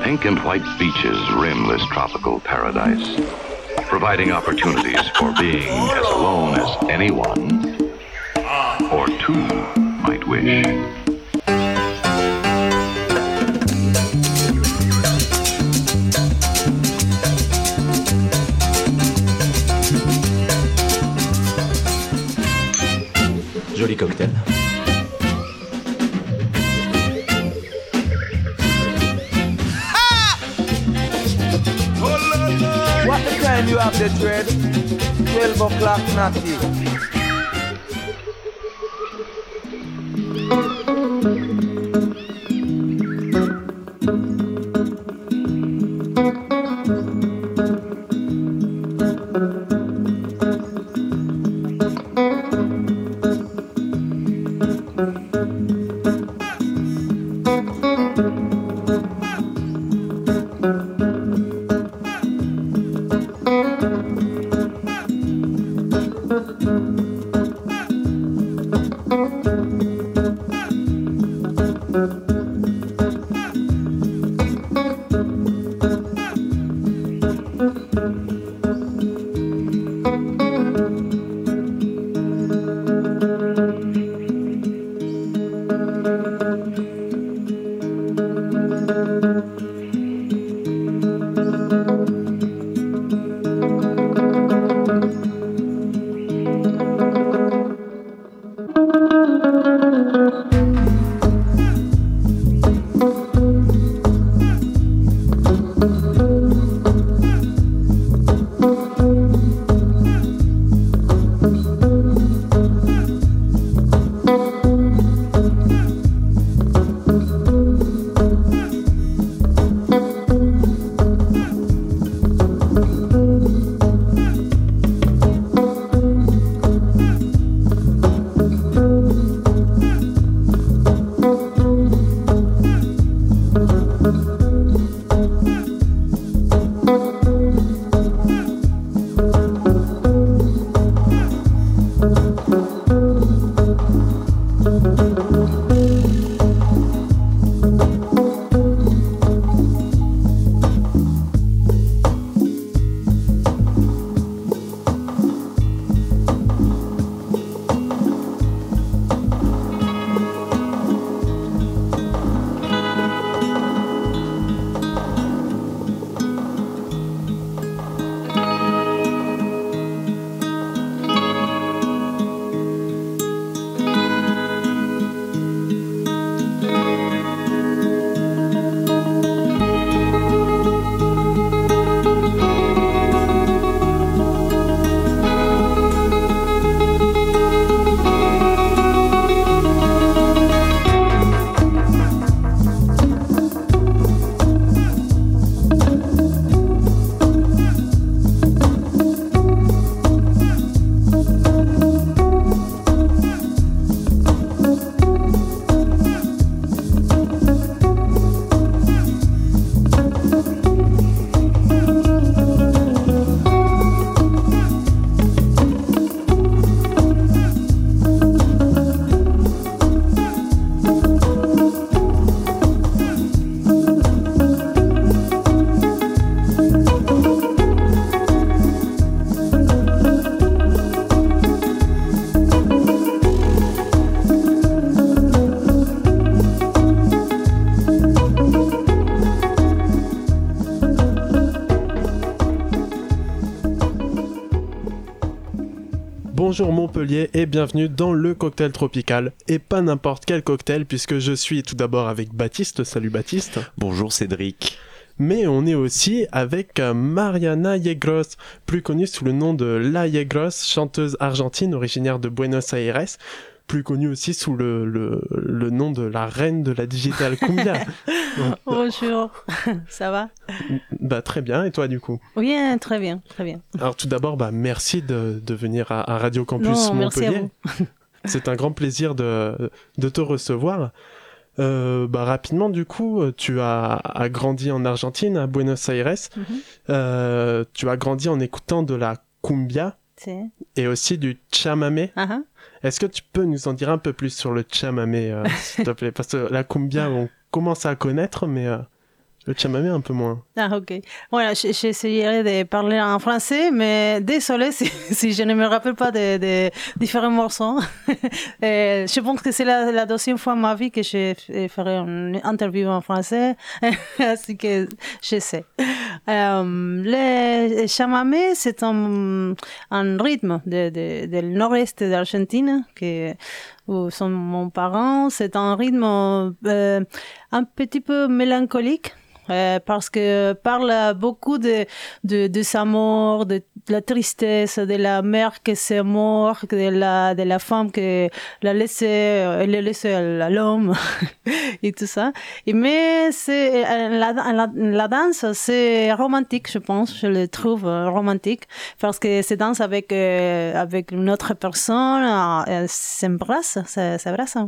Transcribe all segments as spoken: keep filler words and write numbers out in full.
Pink and white beaches rim this tropical paradise, providing opportunities for being as alone as anyone or two might wish. Joli cocktail. What the time you have the dread? twelve o'clock natty. Bonjour Montpellier et bienvenue dans le cocktail tropical. Et pas n'importe quel cocktail puisque je suis tout d'abord avec Baptiste. Salut Baptiste. Bonjour Cédric. Mais on est aussi avec Mariana Yegros, plus connue sous le nom de La Yegros, chanteuse argentine originaire de Buenos Aires, plus connue aussi sous le, le, le nom de la reine de la digital cumbia. Donc, bonjour, ça va? Bah très bien, et toi du coup? Oui, très bien, très bien. Alors tout d'abord, bah merci de, de venir à, à Radio Campus non, Montpellier. Merci à vous. C'est un grand plaisir de, de te recevoir. Euh, bah rapidement du coup, tu as, as grandi en Argentine, à Buenos Aires. Mm-hmm. Euh, tu as grandi en écoutant de la cumbia sí. et aussi du chamamé. Uh-huh. Est-ce que tu peux nous en dire un peu plus sur le chamamé, euh, s'il te plaît? Parce que la cumbia, on commence à connaître, mais euh, Le chamamé, un peu moins. Ah, ok. Voilà, j- j'essayerai de parler en français, mais désolé si, si je ne me rappelle pas de, de différents morceaux. Et je pense que c'est la, la deuxième fois de ma vie que je f- ferai une interview en français, ainsi que je sais. Euh, le chamamé, c'est un, un rythme de, de, du nord-est de l'Argentine, que, où sont mon parent. C'est un rythme euh, un petit peu mélancolique. Euh, parce que parle beaucoup de, de, de sa mort, de, de la tristesse, de la mère qui s'est morte, de la, de la femme qui l'a laissé, elle l'a laissé à l'homme, et tout ça. Et mais c'est, la, la, la danse, c'est romantique, je pense, je le trouve romantique, parce que c'est danse avec, euh, avec une autre personne, euh, s'embrasse, s'embrasse.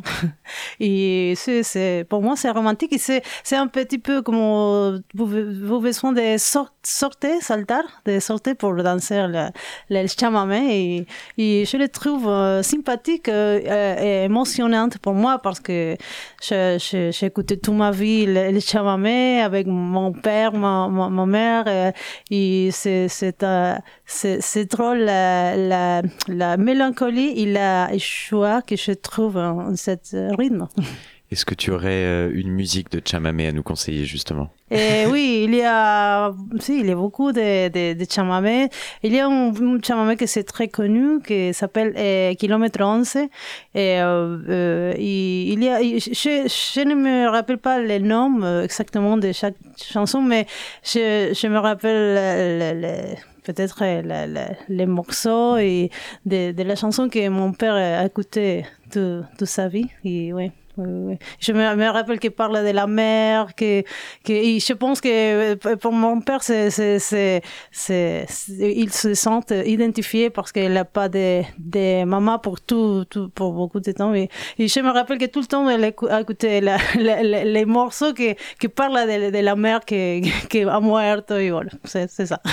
Et c'est, c'est, pour moi, c'est romantique et c'est, c'est un petit peu comme vous, vous besoin de sort, sortir, saltar, de sortir pour danser le, le chamamé et, et je le trouve euh, sympathique euh, et émotionnant pour moi parce que je, je, j'ai écouté toute ma vie le, le chamamé avec mon père, ma, ma, ma mère et, et c'est, c'est, euh, c'est, c'est drôle la, la, la mélancolie et la joie que je trouve en, en cet rythme. Est-ce que tu aurais euh, une musique de chamamé à nous conseiller justement? Et oui, il y a, si, il y a beaucoup de, de, de chamamé. Il y a un, un chamamé qui c'est très connu, qui s'appelle euh, Kilomètre onze. Et, euh, euh, il, il y a, je, je ne me rappelle pas les noms exactement de chaque chanson, mais je, je me rappelle le, le, peut-être le, le, les morceaux et de, de la chanson que mon père a écouté toute sa vie. Et oui. Oui, oui. Je me, me rappelle qu'il parle de la mer, que, que et je pense que pour mon père, c'est, c'est, c'est, c'est, c'est, il se sent identifié parce qu'il n'a pas de, de maman pour tout, tout, pour beaucoup de temps. Et, et je me rappelle que tout le temps, elle écoutait la, la, la, les morceaux qui, qui parlent de, de la mer qui, qui a muerto et voilà, c'est, c'est ça.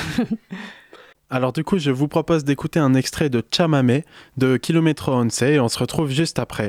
Alors du coup, je vous propose d'écouter un extrait de Chamamé de Kilomètre onze et on se retrouve juste après.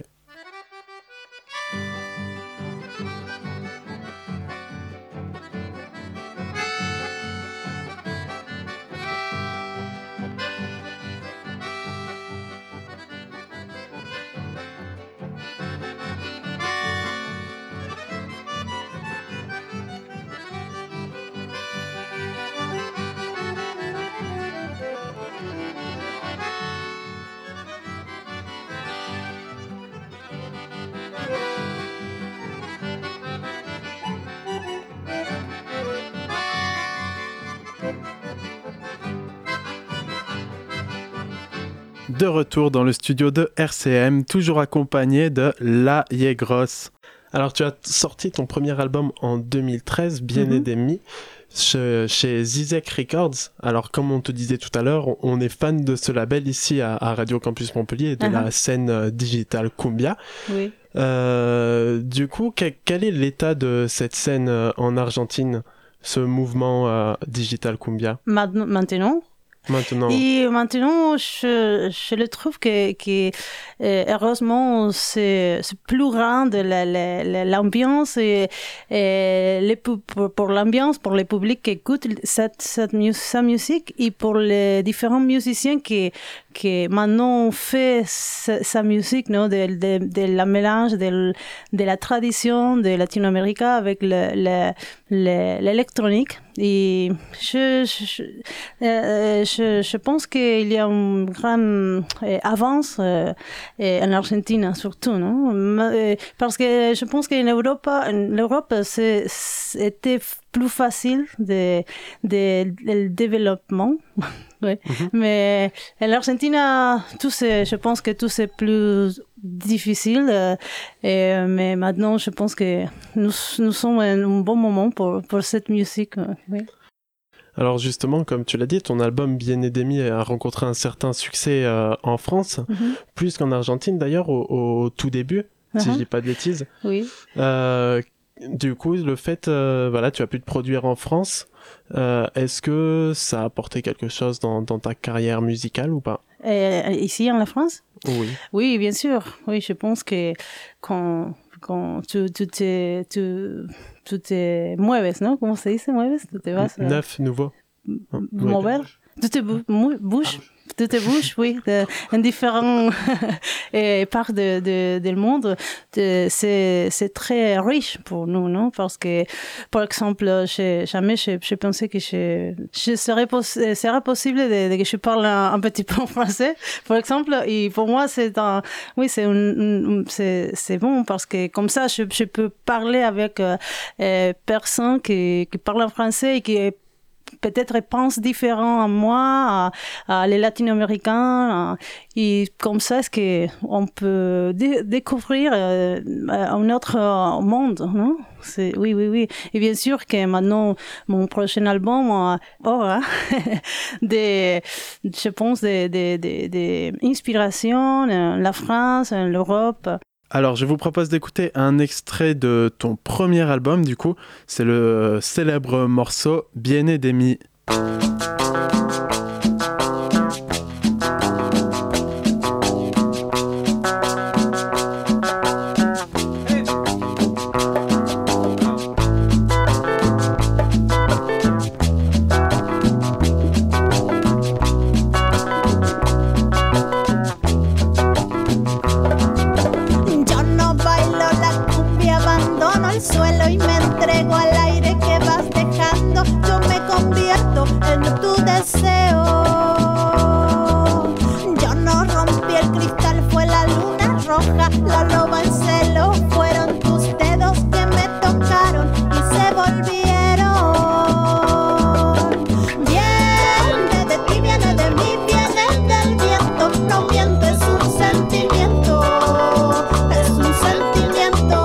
De retour dans le studio de R C M, toujours accompagné de La Yegros. Alors tu as sorti ton premier album en deux mille treize, Bien et Demi, chez, chez Zizek Records. Alors comme on te disait tout à l'heure, on, on est fan de ce label ici à, à Radio Campus Montpellier et de uh-huh. la scène euh, digitale Cumbia. Oui. Euh, du coup, que, quel est l'état de cette scène euh, en Argentine, ce mouvement euh, digital Cumbia? Maintenant Maintenant. Et maintenant, je, je le trouve que, que euh, heureusement, c'est, c'est plus grand de la, la, la, l'ambiance et, et les, pour, pour l'ambiance, pour les publics qui écoutent cette, cette mu- sa musique et pour les différents musiciens qui, qui maintenant fait sa, sa musique, non, de, de, de la mélange de, de la tradition de Latino-Amérique avec le, le, le, l'électronique. Et je, je, euh, je, je pense qu'il y a une grande euh, avance euh, en Argentine surtout, non? Parce que je pense qu'en Europe, en Europe, c'est, c'était plus facile de, de, de développement. Oui. Mm-hmm. Mais en Argentine, tout c'est, je pense que tout c'est plus difficile. Euh, et, mais maintenant, je pense que nous, nous sommes à un bon moment pour, pour cette musique. Euh, oui. Alors justement, comme tu l'as dit, ton album Bien et Demi a rencontré un certain succès euh, en France, mm-hmm. plus qu'en Argentine d'ailleurs, au, au tout début, uh-huh. si je dis pas de bêtises. Oui. Euh, du coup, le fait, euh, voilà, tu as pu te produire en France. Euh, est-ce que ça a apporté quelque chose dans, dans ta carrière musicale ou pas? euh, Ici en la France? Oui. Oui, bien sûr. Oui, je pense que quand, quand tu, tu, te, tu, tu te mueves, ¿no? ¿Cómo se dice mueves? Tu te vas... Euh, Neuf, nouveau. Mover. Tu te bou- mou- bouges. Tu te bouges, oui, de, en différentes parts de, de, du monde. De, c'est, c'est très riche pour nous, non? Parce que, par exemple, j'ai, jamais j'ai, j'ai pensé que je, je serais, poss- serait possible de, de que je parle un, un petit peu en français, par exemple. Et pour moi, c'est un, oui, c'est, un, un, c'est, c'est bon parce que comme ça, je, je peux parler avec euh, euh, personnes qui, qui parlent en français et qui peut-être pensent différent à moi, à, à les latino-américains, à, et comme ça, est-ce qu'on peut dé- découvrir euh, un autre monde, non? C'est, oui, oui, oui. Et bien sûr que maintenant, mon prochain album aura des, je pense, des, des, des, des inspirations, la France, l'Europe. Alors, je vous propose d'écouter un extrait de ton premier album, du coup. C'est le célèbre morceau Viene de mi. Suelo y me entrego al aire que vas dejando. Yo me convierto en tu deseo. Yo no rompí el cristal, fue la luna roja, la loba en celo. Fueron tus dedos que me tocaron y se volvieron. Viene de ti, viene de mí, viene del viento. No miento, es un sentimiento. Es un sentimiento.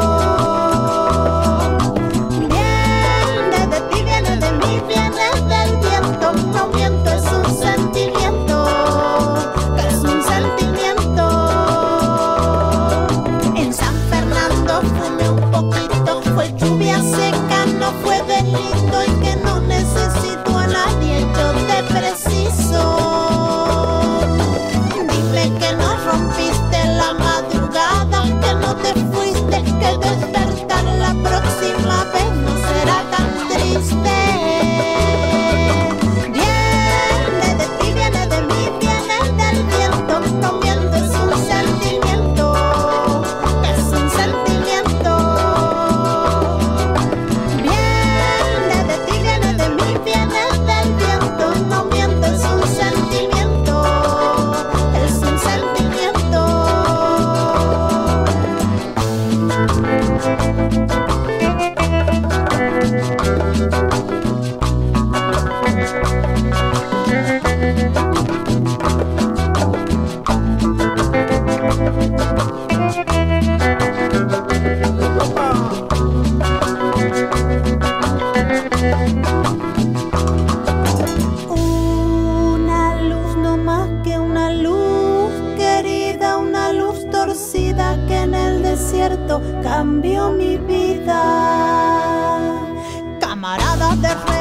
Cambió mi vida. Camaradas de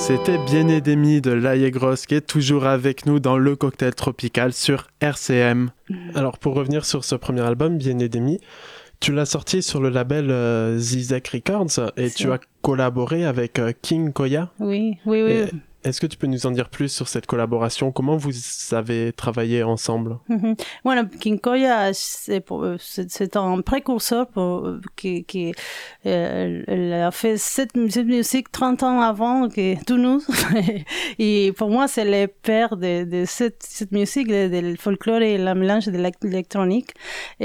C'était Bien Edemi de Laïe Grosse qui est toujours avec nous dans le cocktail tropical sur R C M. Alors pour revenir sur ce premier album, Bien Edemi, tu l'as sorti sur le label euh, Zizek Records et C'est tu as collaboré avec euh, King Koya. Oui, oui, oui. Et est-ce que tu peux nous en dire plus sur cette collaboration? Comment vous avez travaillé ensemble? Mhm. Bueno, King Koya, c'est, pour- c'est, c'est un précurseur pour, qui, qui euh, elle a fait cette, cette musique trente ans avant que tous nous. Et pour moi, c'est le père de, de cette, cette musique, de, de le folklore et le mélange de l'électronique.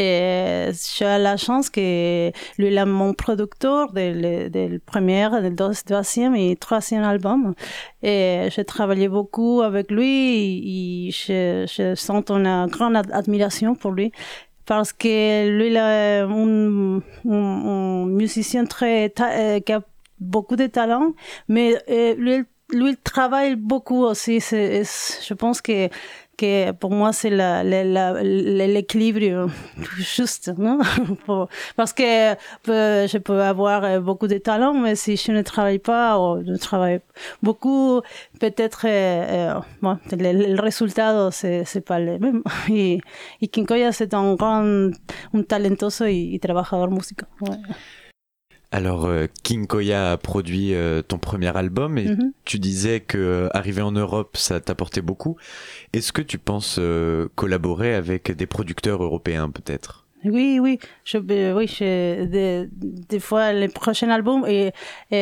Et j'ai la chance que lui, il est mon producteur de, de, de le premier, du deuxième et troisième album. Et j'ai travaillé beaucoup avec lui et je, je sens une grande ad- admiration pour lui parce que lui, il est un, un, un musicien très, ta- euh, qui a beaucoup de talent, mais euh, lui, lui, il travaille beaucoup aussi. C'est, c'est- je pense que, que pour moi, c'est la, la, la, l'équilibre juste, non? Pour- parce que euh, je peux avoir euh, beaucoup de talent, mais si je ne travaille pas ou je travaille beaucoup, peut-être euh, euh, bon, le, le résultat, c'est, c'est pas le même. Y, y King Koya, c'est un grand, un talentoso y, y trabajador músico. Ouais. Alors, euh, King Koya a produit euh, ton premier album et Mhm. tu disais que euh, arriver en Europe, ça t'apportait beaucoup. Est-ce que tu penses euh, collaborer avec des producteurs européens peut-être? Oui, oui, je, euh, oui, je, des, des fois, le prochain album, et,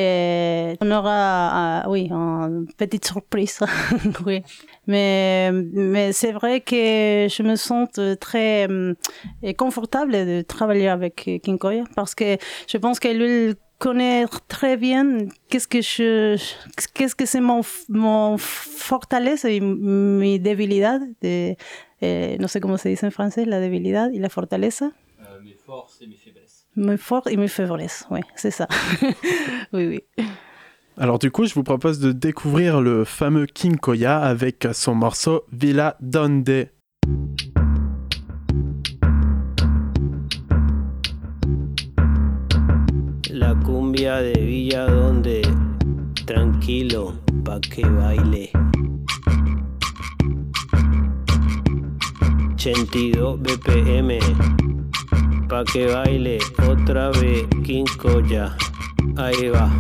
et on aura, euh, oui, une petite surprise, oui. Mais, mais c'est vrai que je me sens très euh, confortable de travailler avec King Koya parce que je pense que lui connaît très bien qu'est-ce que je, qu'est-ce que c'est mon, mon fortaleza et mi debilidad de, eh, no sé cómo se dice en français, la debilidad y la fortaleza. Euh, mes forces et mes faiblesses. Mes forces et mes faiblesses, oui, c'est ça. Oui, oui. Alors du coup, je vous propose de découvrir le fameux King Koya avec son morceau Villa Donde. La cumbia de Villa Donde, tranquilo, pa' que baile. ochenta y dos B P M, pa' que baile otra vez King Koya. Ahí va.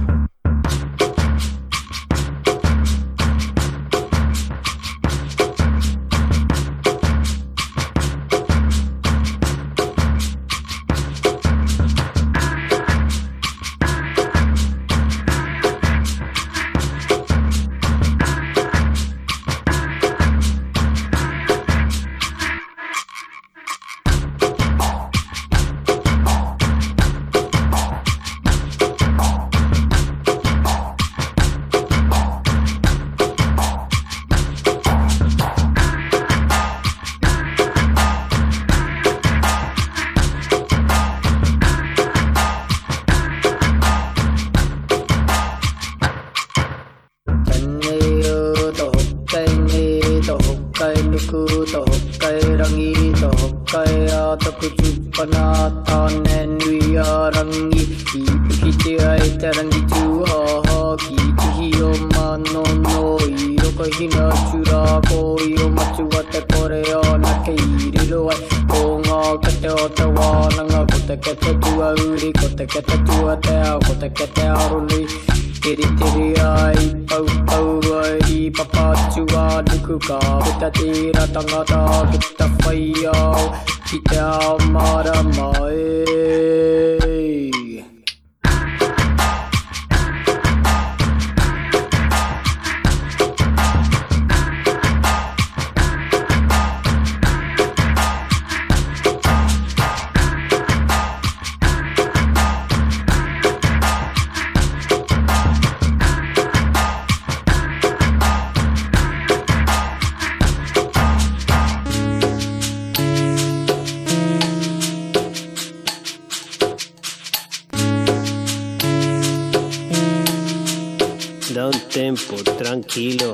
Da un tempo, tranquilo.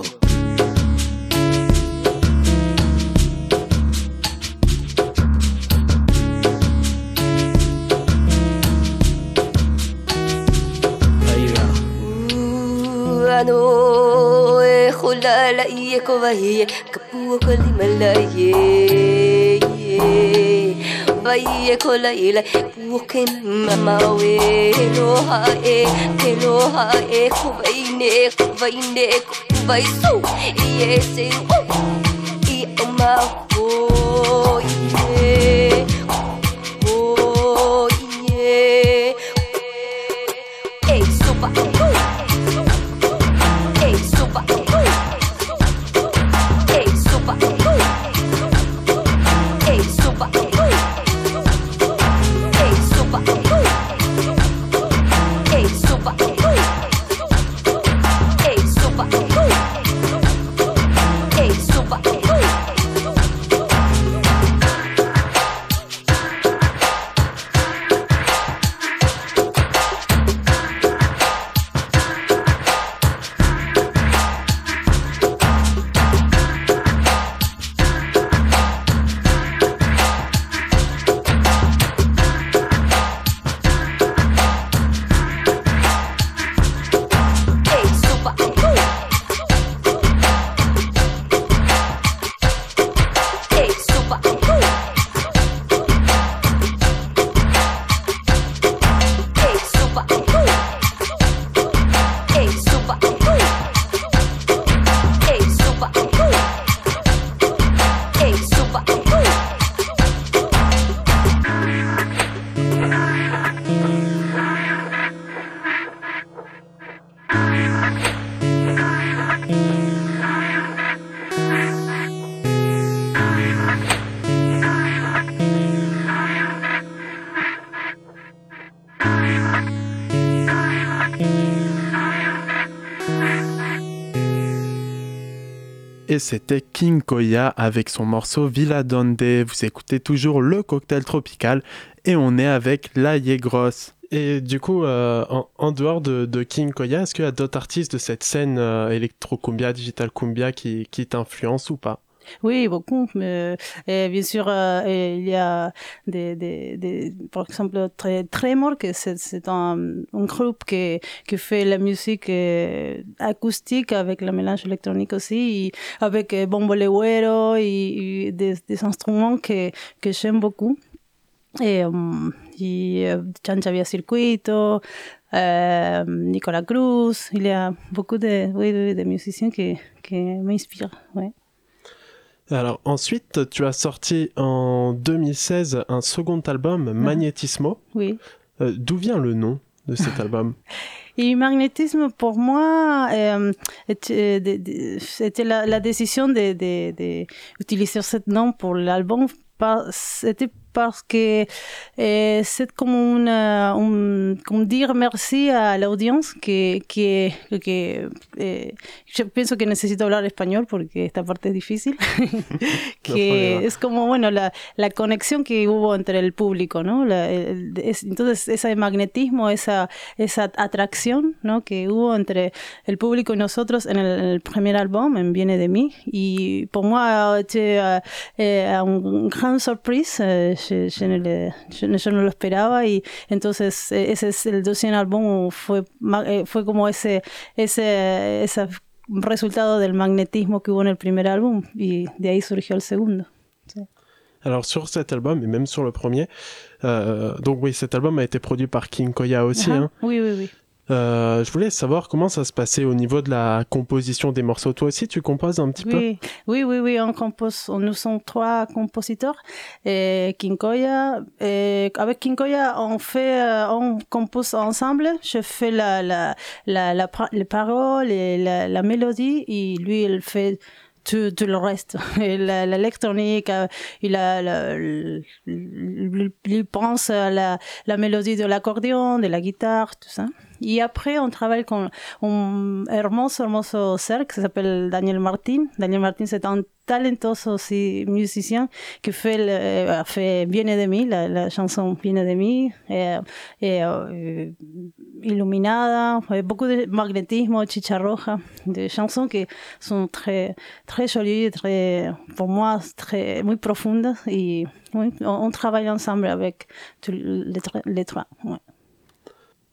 Ahí va. あの la la ye ko va ye kapu ko li mala ye va ye ko la ye la pu ke mama we lo ha e ke lo ha e ko va ine ko va ine ko va so ye se i ma ko ye oh ye hey super hey super hey super hey super hey super hey super hey super hey super Et c'était King Koya avec son morceau Villa Donde. Vous écoutez toujours le cocktail tropical et on est avec La Yegros. Et du coup, euh, en, en dehors de, de King Koya, est-ce qu'il y a d'autres artistes de cette scène euh, électro-cumbia, digital cumbia qui, qui t'influencent ou pas? Oui, beaucoup. Mais, et bien sûr, euh, et il y a des, des, des, par exemple, très, Tremor, que c'est, c'est un, un groupe qui, qui fait la musique euh, acoustique avec le mélange électronique aussi, et avec euh, bombo legüero et, et des, des instruments que, que j'aime beaucoup. Et, um, et euh, Chancha Via Circuito, euh, Nicolas Cruz, il y a beaucoup de, oui, de, de musiciens qui, qui m'inspirent. Ouais. Alors ensuite, tu as sorti en deux mille seize un second album, Magnétismo. Oui. Euh, d'où vient le nom de cet album? Et magnétisme, pour moi, euh, était, de, de, c'était la, la décision de, de, de utiliser ce nom pour l'album. Par, c'était parce que euh, c'est comme, une, un, comme dire merci à l'audience que, que, que euh, je pienso que necesito hablar español porque esta parte es difícil. Que no es como, bueno, la, la conexión que hubo entre el público, ¿no? La, el, es, entonces, ese magnetismo, esa, esa atracción, ¿no? Que hubo entre el público y nosotros en el, en el primer álbum, en Viene de mí. Y pour moi, c'était euh, une grande surprise. Euh, Je, je, no le, yo, yo no lo esperaba y entonces ese es el deuxième álbum fue fue como ese ese ese resultado del magnétisme que hubo en el primer álbum y de ahí surgió el segundo. Sí. Alors sur cet album et même sur le premier, euh, donc oui, cet album a été produit par King Koya aussi. Uh-huh. Hein. Oui, oui, oui. Euh, je voulais savoir comment ça se passait au niveau de la composition des morceaux. Toi aussi, tu composes un petit oui. peu? Oui, oui, oui, on compose. Nous sommes trois compositeurs. Et King Koya, et avec King Koya, on fait, on compose ensemble. Je fais la, la, la, la, les paroles et la, la mélodie, et lui, il fait tout, tout le reste. L'électronique, il, a, la, il, il pense à la, la mélodie de l'accordéon, de la guitare, tout ça. Et après, on travaille avec un, un hermoso, hermoso ser qui s'appelle Daniel Martin. Daniel Martin, c'est un talentoso aussi musicien qui fait, le, a fait Viene de mí, la, la chanson Viene de mí, et, et, euh, Illuminada, beaucoup de magnétisme, Chicha Roja, des chansons qui sont très, très jolies, très, pour moi, très, muy profondes. Et oui, on, on travaille ensemble avec tous les, les trois. Ouais.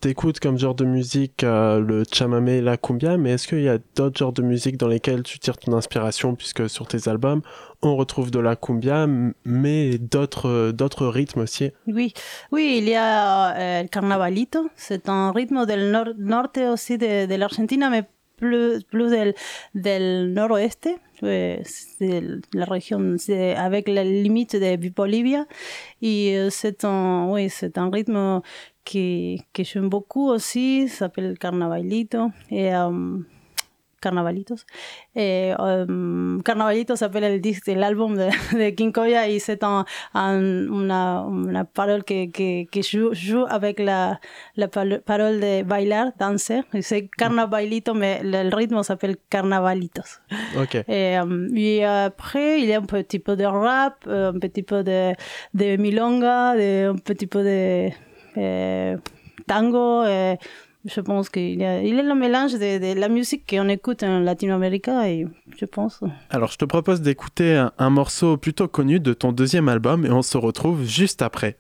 t'écoutes comme genre de musique euh, le chamamé et la cumbia, mais est-ce qu'il y a d'autres genres de musique dans lesquels tu tires ton inspiration, puisque sur tes albums, on retrouve de la cumbia, mais d'autres, d'autres rythmes aussi? Oui, oui, il y a euh, el carnavalito, c'est un rythme del nor- norte aussi de, de l'Argentine, mais plus, plus del, del noroeste, euh, c'est la région, c'est avec la limite de Bolivie. Et euh, c'est un, oui, c'est un rythme que, que j'aime beaucoup aussi, ça s'appelle Carnavalito. Et, um, Carnavalitos. Et, um, Carnavalito s'appelle el disque, l'album de, de Quincoya, et c'est un, un, una, una parole que, que, que joue, joue avec la, la parole de bailar, danser. C'est Carnavalito, mais le, le rythme s'appelle Carnavalitos. Ok. Et, um, et après, il y a un petit peu de rap, un petit peu de, de milonga, de, un petit peu de eh, tango. Et, je pense qu'il y a, il y a le mélange de, de la musique qu'on écoute en Latino-Amérique, et je pense. Alors, je te propose d'écouter un, un morceau plutôt connu de ton deuxième album, et on se retrouve juste après.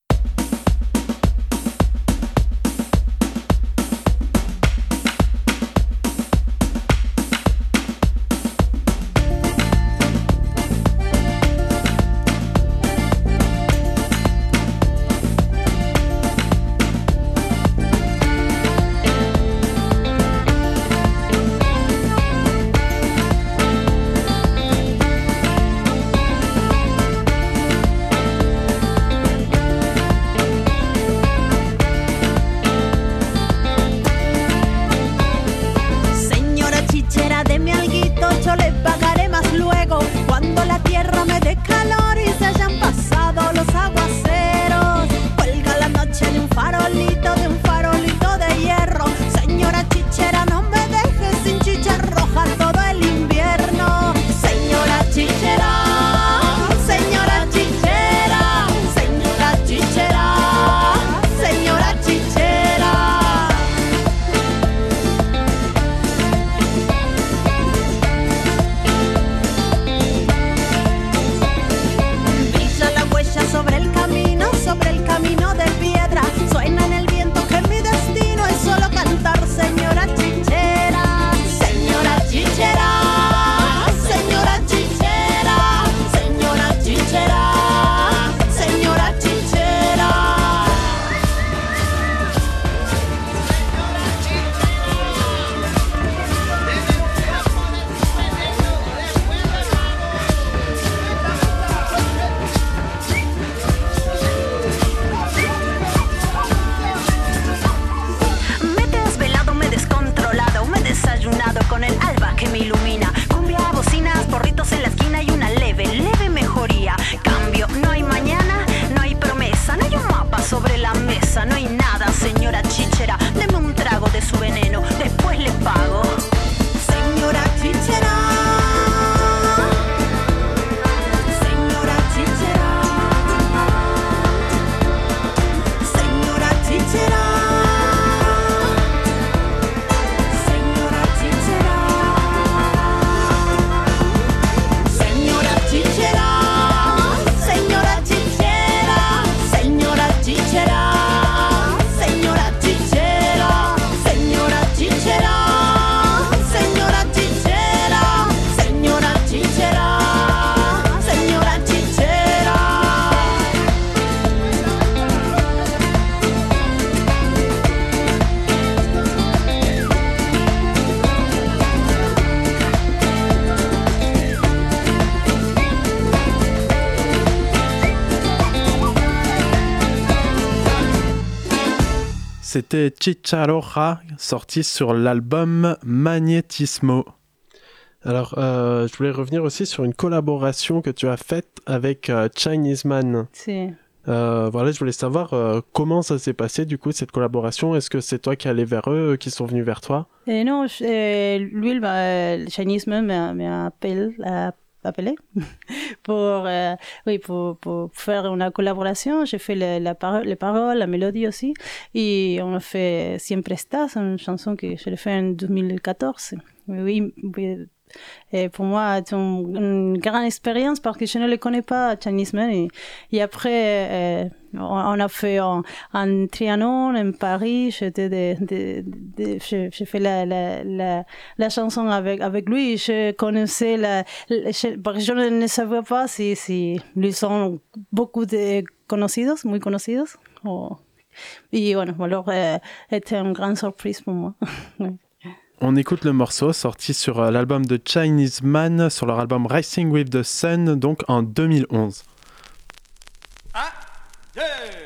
C'était Chicharroja, sorti sur l'album Magnetismo. Alors, euh, je voulais revenir aussi sur une collaboration que tu as faite avec euh, Chinese Man. Si. Euh, voilà, je voulais savoir euh, comment ça s'est passé, du coup, cette collaboration. Est-ce que c'est toi qui allais vers eux, qui sont venus vers toi? Et non, je, euh, lui, le Chinese Man m'appelle, m'a appelé pour, euh, oui, pour, pour faire une collaboration. J'ai fait le, la paro- les paroles, la mélodie aussi. Et on a fait Siempre Estás, une chanson que je l'ai fait en deux mille quatorze. Oui, oui, et pour moi, c'est une, une grande expérience parce que je ne le connais pas, Chinese Man. Et, et après, euh, on, on a fait un, un Trianon en Paris. J'étais de, de, de, j'ai, j'ai fait la, la, la, la chanson avec, avec lui. Je connaissais la, la je, parce que je ne savais pas si, si lui sont beaucoup de conocidos, muy conocidos. Oh. Et bueno, alors, euh, c'était une grande surprise pour moi. On écoute le morceau sorti sur euh, l'album de Chinese Man, sur leur album Racing with the Sun, donc en deux mille onze. Ah, yeah.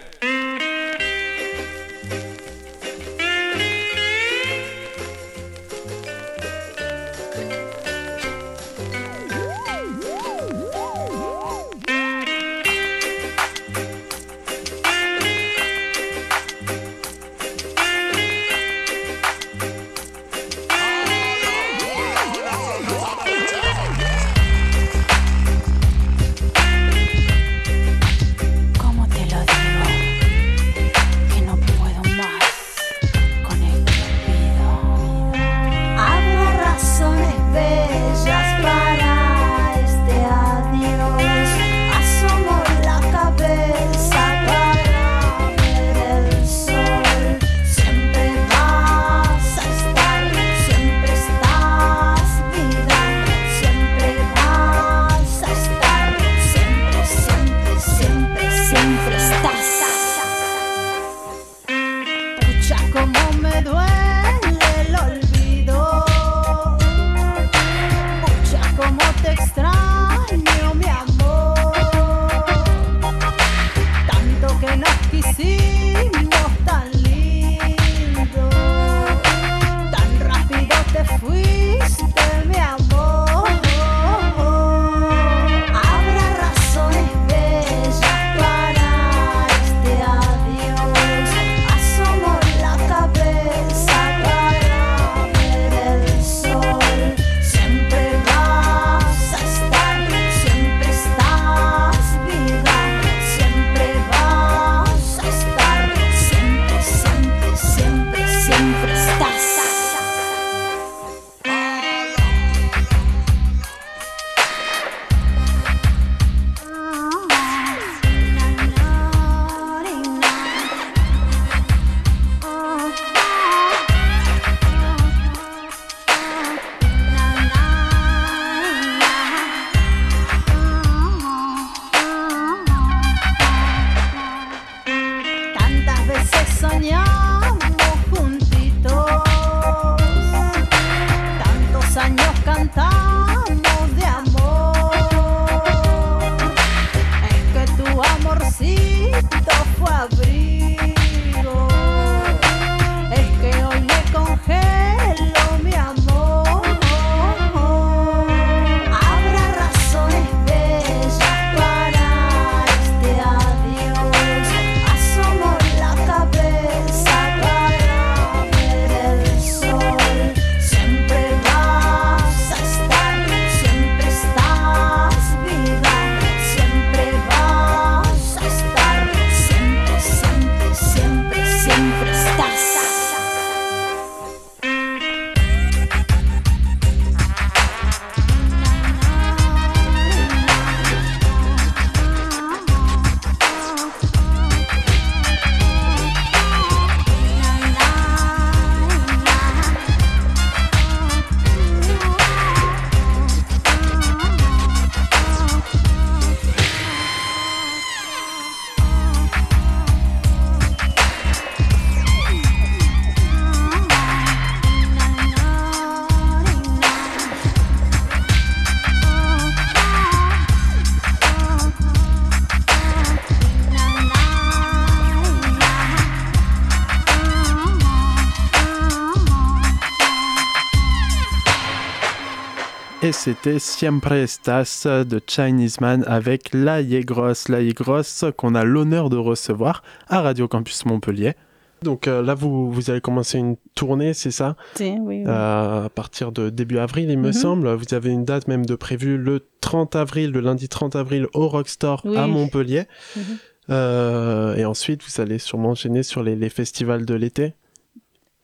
Et c'était Siempre Estás de Chinese Man avec La Yegros. La Yegros qu'on a l'honneur de recevoir à Radio Campus Montpellier. Donc euh, là, vous, vous allez commencer une tournée, c'est ça ? Oui, oui. oui. Euh, à partir de début avril, il me mm-hmm. semble. Vous avez une date même de prévue le trente avril, le lundi trente avril au Rockstore oui. à Montpellier. Mm-hmm. Euh, et ensuite, vous allez sûrement enchaîner sur les, les festivals de l'été. Mm-hmm.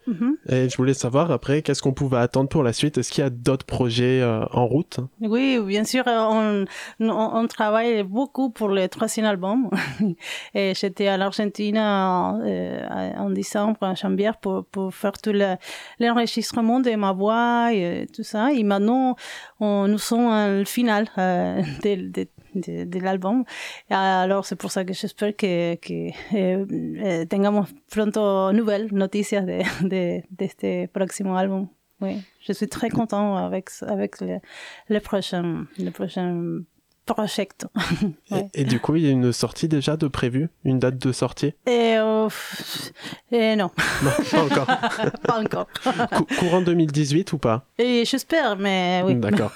Et je voulais savoir après, qu'est-ce qu'on pouvait attendre pour la suite? Est-ce qu'il y a d'autres projets euh, en route? Oui, bien sûr, on, on, on travaille beaucoup pour le troisième album. Et j'étais à l'Argentine en, euh, en décembre, en Chambière, pour, pour faire tout le, l'enregistrement de ma voix et tout ça. Et maintenant, on, nous sommes à le final euh, de, de De, de l'album. Alors, c'est pour ça que j'espère que, que eh, eh, tengamos pronto nouvelles noticias de, de, de este próximo álbum. Oui, je suis très content avec, avec le, le prochain, le prochain projet. Ouais. Et, et du coup, il y a une sortie déjà de prévue? Une date de sortie? Et, euh, et non. Non, pas encore. Pas encore. Cou- courant deux mille dix-huit ou pas? Et j'espère, mais oui. D'accord.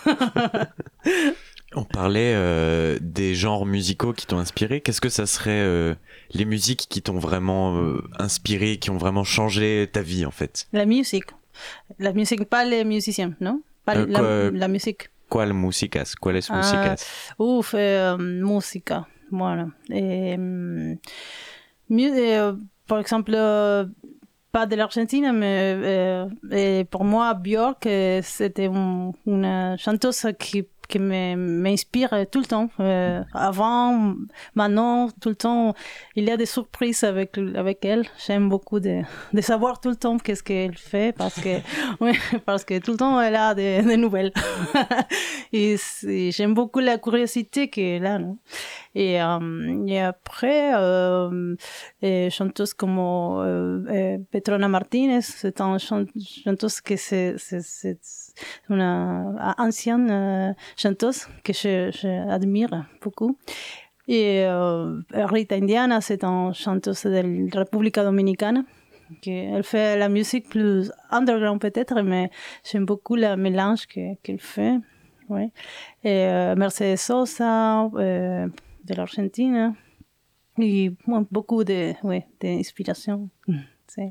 On parlait euh, des genres musicaux qui t'ont inspiré. Qu'est-ce que ça serait euh, les musiques qui t'ont vraiment euh, inspiré, qui ont vraiment changé ta vie en fait? La musique. La musique, pas les musiciens, non? Pas Euh, la, quoi- la musique. ¿Cuál músicas? ¿Cuáles Ah, músicas? Uf, eh, música. Bueno. Eh, mm, mu- eh, por ejemplo, pas de l'Argentine, mais eh, eh, pour moi, Björk, eh, c'était un- une chanteuse qui qui me- m'inspire tout le temps. Euh, avant, maintenant, tout le temps, il y a des surprises avec, avec elle. J'aime beaucoup de, de savoir tout le temps qu'est-ce qu'elle fait parce que, oui, parce que tout le temps, elle a des, des nouvelles. et, c'est- j'aime beaucoup la curiosité qu'elle a, non? Et, euh, et après, euh, et chanteuse comme euh, euh, Petrona Martinez, c'est une chan- chanteuse que c'est, c'est, c'est une ancienne euh, chanteuse que je, je admire beaucoup. Et euh, Rita Indiana, c'est une chanteuse de la République Dominicaine. Elle fait la musique plus underground peut-être, mais j'aime beaucoup le mélange que, qu'elle fait. Ouais. Et euh, Mercedes Sosa, euh, de l'Argentine. Et bon, beaucoup de, ouais, d'inspiration. C'est...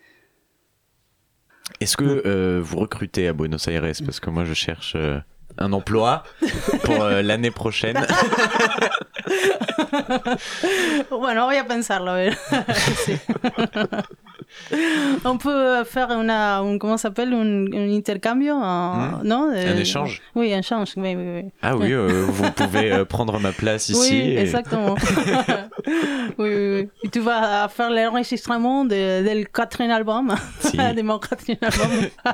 Est-ce que euh, vous recrutez à Buenos Aires? Parce que moi je cherche euh, un emploi pour euh, l'année prochaine. Bueno, voy a pensarlo, a ver. Sí. On peut faire una, un, comment ça s'appelle, un, un intercambio, un, Hmm. non? Un échange? Oui, un échange, oui, oui, oui. Ah oui, euh, vous pouvez euh, prendre ma place ici. Oui, et- exactement. oui, oui, oui. Et tu vas faire l'enregistrement de, del quatrième album, Si. de mon quatrième album.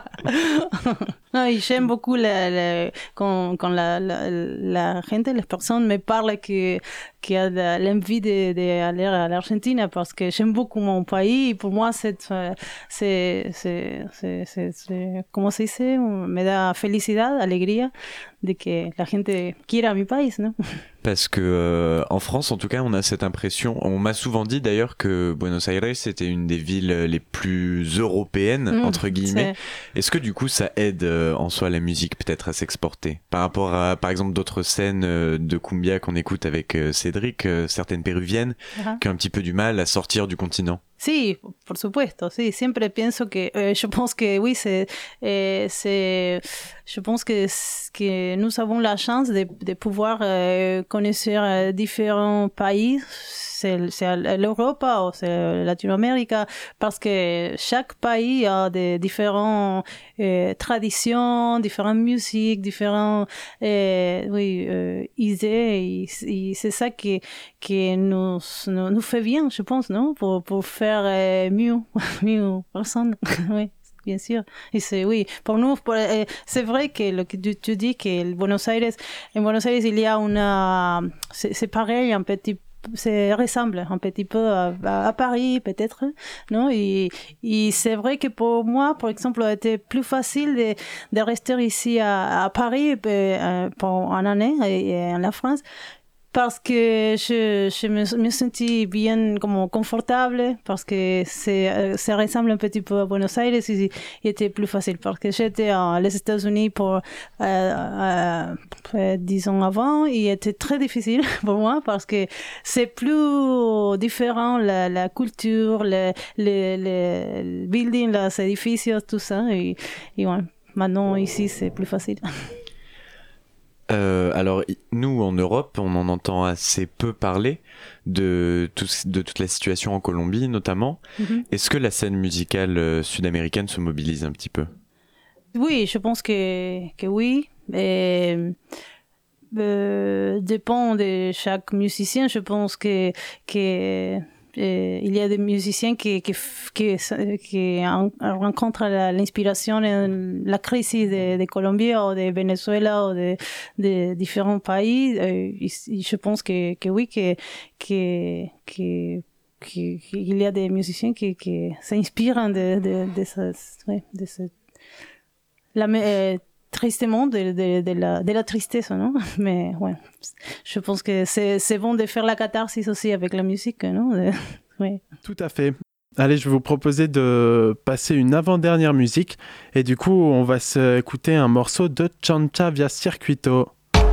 Non, et j'aime beaucoup la, la, quand, quand la, la, la gente, les personnes me parlent que, qu'il y a de l'envie de, de aller à l'Argentine parce que j'aime beaucoup mon pays. Et pour moi, c'est, c'est, c'est, c'est, c'est, c'est, comment se dice? Me da felicidad, alegría de que la gente quiera mi país, ¿no? Parce que euh, en France, en tout cas, on a cette impression. On m'a souvent dit d'ailleurs que Buenos Aires c'était une des villes les plus européennes Mmh, entre guillemets. c'est- Est-ce que du coup, ça aide euh, en soi la musique peut-être à s'exporter par rapport à, par exemple, d'autres scènes euh, de cumbia qu'on écoute avec euh, Cédric, euh, certaines péruviennes, Ajá. qui ont un petit peu du mal à sortir du continent. Sí, por supuesto, sí, siempre pienso que, eh, je pense que oui, c'est, eh, c'est, je pense que, que nous avons la chance de, de pouvoir euh, connaître euh, différents pays, c'est, c'est l'Europe ou c'est Latino-Amérique, parce que chaque pays a des différentes euh, traditions, différentes musiques, différentes euh, oui, euh, idées, et, et c'est ça qui, qui nous, nous, nous fait bien, je pense, non? Pour, pour faire euh, mieux, mieux personne, oui. Bien sûr. Et c'est, oui, pour nous, pour, euh, c'est vrai que le que tu, tu dis que Buenos Aires, en Buenos Aires, il y a une, c'est, c'est pareil, un petit c'est ressemble un petit peu à, à, à Paris peut-être, non? Et, et c'est vrai que pour moi, par exemple, c'était plus facile de, de rester ici à, à Paris euh, pour une année et, et en la France. Parce que je, je me, me sentis bien comme confortable, parce que c'est, ça ressemble un petit peu à Buenos Aires, et il était plus facile, parce que j'étais aux États-Unis pour euh, euh, euh, dix ans avant, et il était très difficile pour moi, parce que c'est plus différent, la, la culture, le, le, le building, les édifices, tout ça, et, et ouais, maintenant ici c'est plus facile. Euh, alors, i- nous, en Europe, on en entend assez peu parler de, tout, ce- de toute la situation en Colombie, notamment. Mhm. Est-ce que la scène musicale euh, sud-américaine se mobilise un petit peu? Oui, je pense que, que oui. Et, euh, dépend de chaque musicien. Je pense que, que euh, il y a des musiciens qui, qui, f- qui, qui en- rencontrent la- l'inspiration et la crise de, de Colombie ou de Venezuela ou de, de différents pays. Euh, et je pense que, que oui, que, que, que que- qu'il y a des musiciens qui, qui s'inspirent de, de, de, ce, ouais, de ce la, euh, tristement de, de, de, la, de la tristesse, non? Mais ouais, je pense que c'est, c'est bon de faire la catharsis aussi avec la musique, non? De, ouais. Tout à fait. Allez, je vais vous proposer de passer une avant-dernière musique. Et du coup, on va s'écouter un morceau de Chancha via Circuito.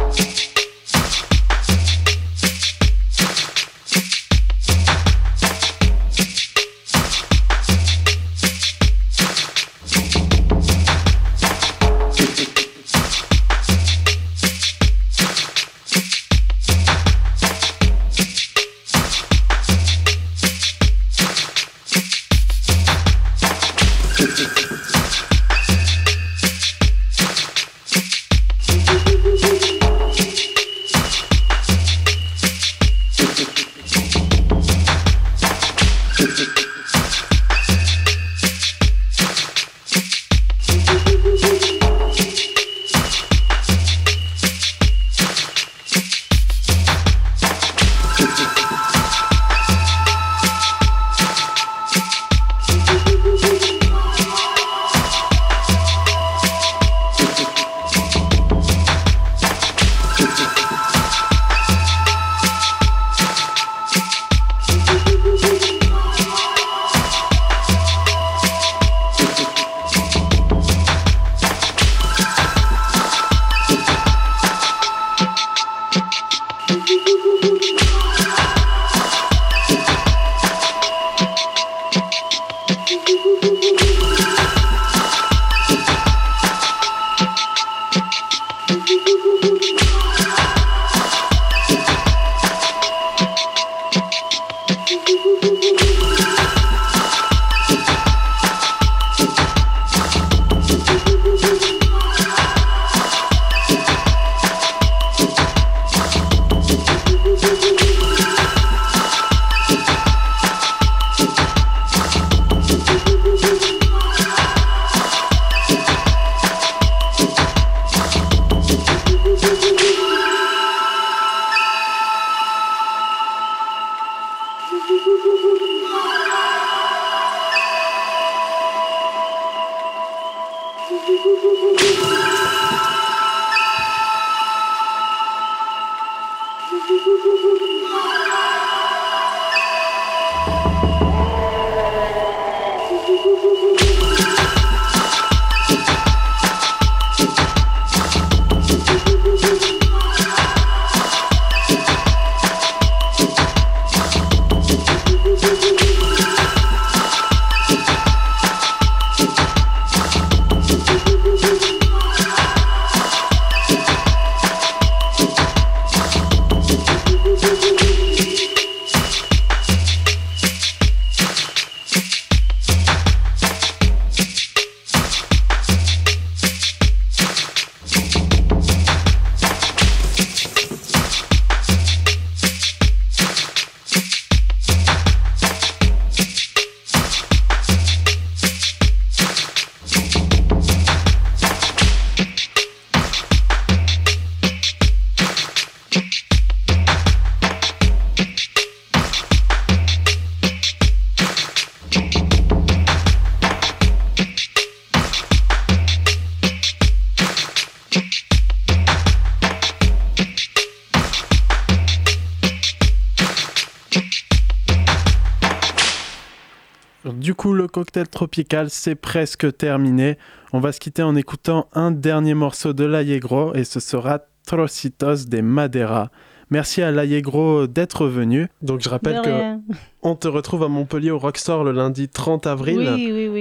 Du coup, le cocktail tropical, c'est presque terminé. On va se quitter en écoutant un dernier morceau de l'Allegro et ce sera Trocitos de Madera. Merci à l'Allegro d'être venu. Donc je rappelle De que rien. on te retrouve à Montpellier au Rockstore le lundi trente avril. Oui, oui, oui.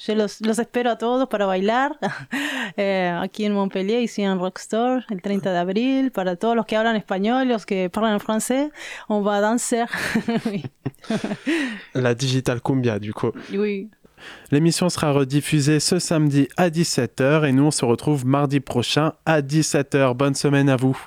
yo los, los espero a todos para bailar eh, aquí en Montpellier, ici en Rockstore, el treinta de abril. Para todos los que hablan español, los que parlent français, on va danser. Oui. La Digital Cumbia, du coup. Oui. L'émission sera rediffusée ce samedi à dix-sept heures et nous on se retrouve mardi prochain à dix-sept heures. Bonne semaine à vous.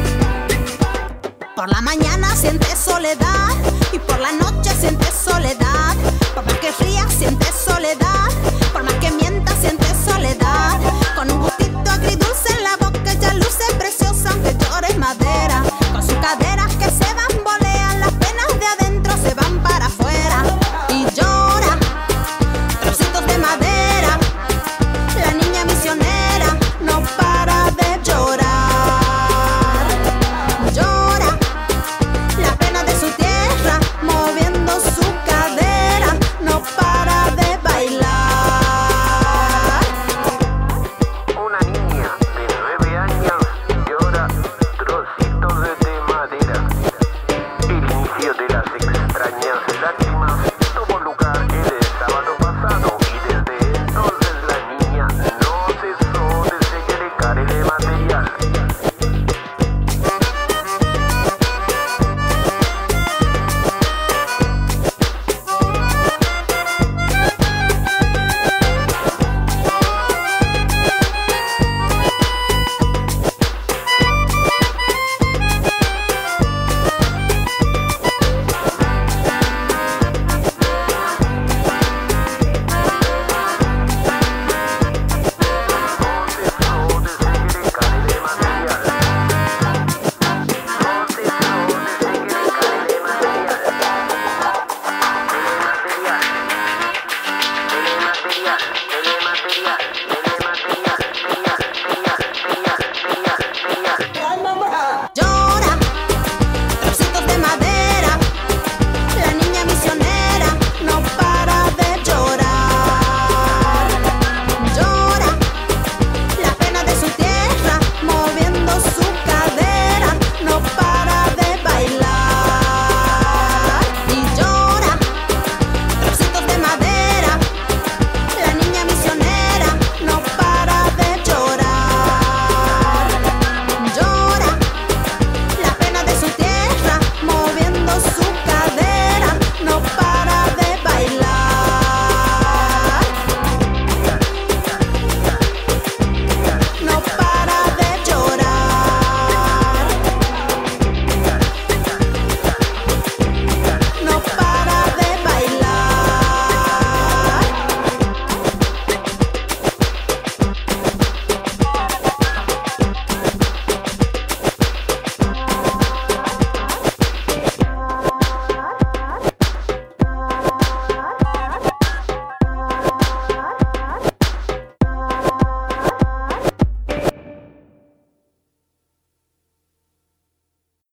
Por la mañana sientes soledad y por la noche sientes soledad.